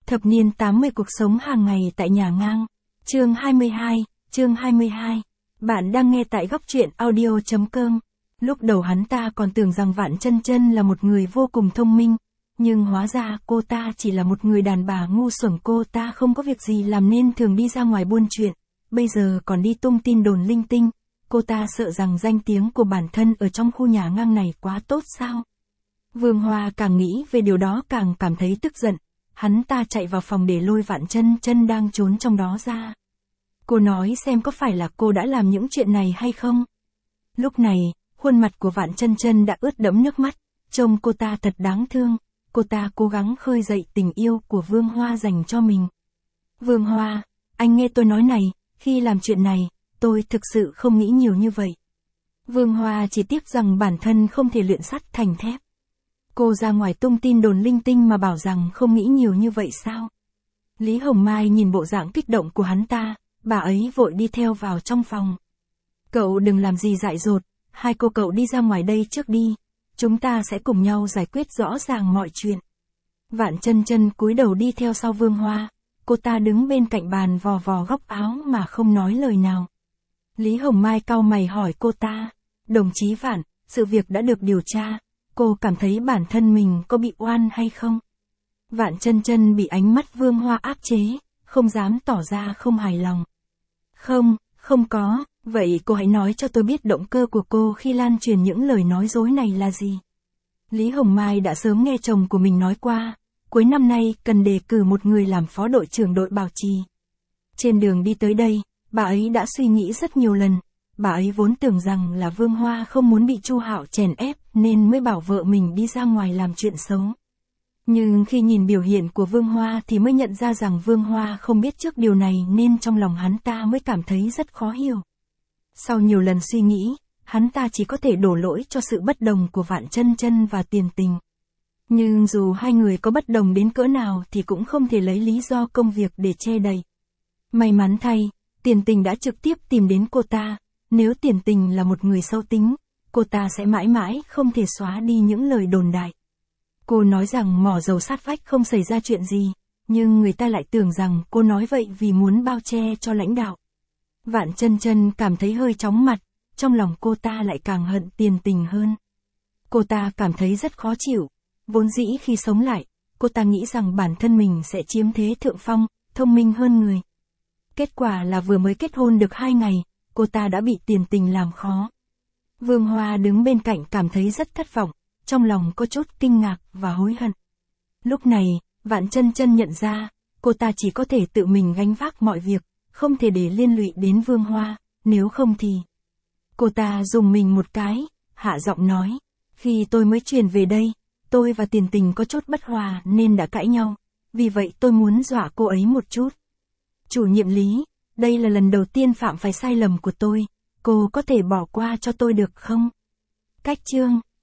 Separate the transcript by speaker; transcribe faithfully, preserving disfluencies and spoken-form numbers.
Speaker 1: Thập niên tám mươi cuộc sống hàng ngày tại nhà ngang. Chương hai mươi hai, chương hai mươi hai. Bạn đang nghe tại góc truyện audio chấm com. Lúc đầu hắn ta còn tưởng rằng Vạn Chân Chân là một người vô cùng thông minh, nhưng hóa ra cô ta chỉ là một người đàn bà ngu xuẩn. Cô ta không có việc gì làm nên thường đi ra ngoài buôn chuyện, bây giờ còn đi tung tin đồn linh tinh. Cô ta sợ rằng danh tiếng của bản thân ở trong khu nhà ngang này quá tốt sao? Vương Hoa càng nghĩ về điều đó càng cảm thấy tức giận. Hắn ta chạy vào phòng để lôi Vạn Chân Chân đang trốn trong đó ra. Cô nói xem có phải là cô đã làm những chuyện này hay không? Lúc này, khuôn mặt của Vạn Chân Chân đã ướt đẫm nước mắt, trông cô ta thật đáng thương. Cô ta cố gắng khơi dậy tình yêu của Vương Hoa dành cho mình. Vương Hoa, anh nghe tôi nói này, khi làm chuyện này, tôi thực sự không nghĩ nhiều như vậy. Vương Hoa chỉ tiếc rằng bản thân không thể luyện sắt thành thép. Cô ra ngoài tung tin đồn linh tinh mà bảo rằng không nghĩ nhiều như vậy sao? Lý Hồng Mai nhìn bộ dạng kích động của hắn ta, bà ấy vội đi theo vào trong phòng. Cậu đừng làm gì dại dột, hai cô cậu đi ra ngoài đây trước đi, chúng ta sẽ cùng nhau giải quyết rõ ràng mọi chuyện. Vạn Chân Chân cúi đầu đi theo sau Vương Hoa, cô ta đứng bên cạnh bàn vò vò góc áo mà không nói lời nào. Lý Hồng Mai cau mày hỏi cô ta, đồng chí Vạn, sự việc đã được điều tra, cô cảm thấy bản thân mình có bị oan hay không? Vạn Chân Chân bị ánh mắt Vương Hoa áp chế, không dám tỏ ra không hài lòng. Không, không có, vậy cô hãy nói cho tôi biết động cơ của cô khi lan truyền những lời nói dối này là gì? Lý Hồng Mai đã sớm nghe chồng của mình nói qua, cuối năm nay cần đề cử một người làm phó đội trưởng đội bảo trì. Trên đường đi tới đây, bà ấy đã suy nghĩ rất nhiều lần. Bà ấy vốn tưởng rằng là Vương Hoa không muốn bị Chu Hạo chèn ép nên mới bảo vợ mình đi ra ngoài làm chuyện xấu. Nhưng khi nhìn biểu hiện của Vương Hoa thì mới nhận ra rằng Vương Hoa không biết trước điều này nên trong lòng hắn ta mới cảm thấy rất khó hiểu. Sau nhiều lần suy nghĩ, hắn ta chỉ có thể đổ lỗi cho sự bất đồng của Vạn Chân Chân và Tiền Tình. Nhưng dù hai người có bất đồng đến cỡ nào thì cũng không thể lấy lý do công việc để che đậy. May mắn thay, Tiền Tình đã trực tiếp tìm đến cô ta. Nếu Tiền Tình là một người xấu tính, cô ta sẽ mãi mãi không thể xóa đi những lời đồn đại. Cô nói rằng mỏ dầu sát vách không xảy ra chuyện gì, nhưng người ta lại tưởng rằng cô nói vậy vì muốn bao che cho lãnh đạo. Vạn Chân Chân cảm thấy hơi chóng mặt, trong lòng cô ta lại càng hận Tiền Tình hơn. Cô ta cảm thấy rất khó chịu, vốn dĩ khi sống lại, cô ta nghĩ rằng bản thân mình sẽ chiếm thế thượng phong, thông minh hơn người. Kết quả là vừa mới kết hôn được hai ngày, cô ta đã bị Tiền Tình làm khó. Vương Hoa đứng bên cạnh cảm thấy rất thất vọng, trong lòng có chút kinh ngạc và hối hận. Lúc này, Vạn Chân Chân nhận ra, cô ta chỉ có thể tự mình gánh vác mọi việc, không thể để liên lụy đến Vương Hoa, nếu không thì... Cô ta dùng mình một cái, hạ giọng nói, khi tôi mới chuyển về đây, tôi và Tiền Tình có chút bất hòa nên đã cãi nhau, vì vậy tôi muốn dọa cô ấy một chút. Chủ nhiệm Lý, đây là lần đầu tiên phạm phải sai lầm của tôi, cô có thể bỏ qua cho tôi được không? Cách chương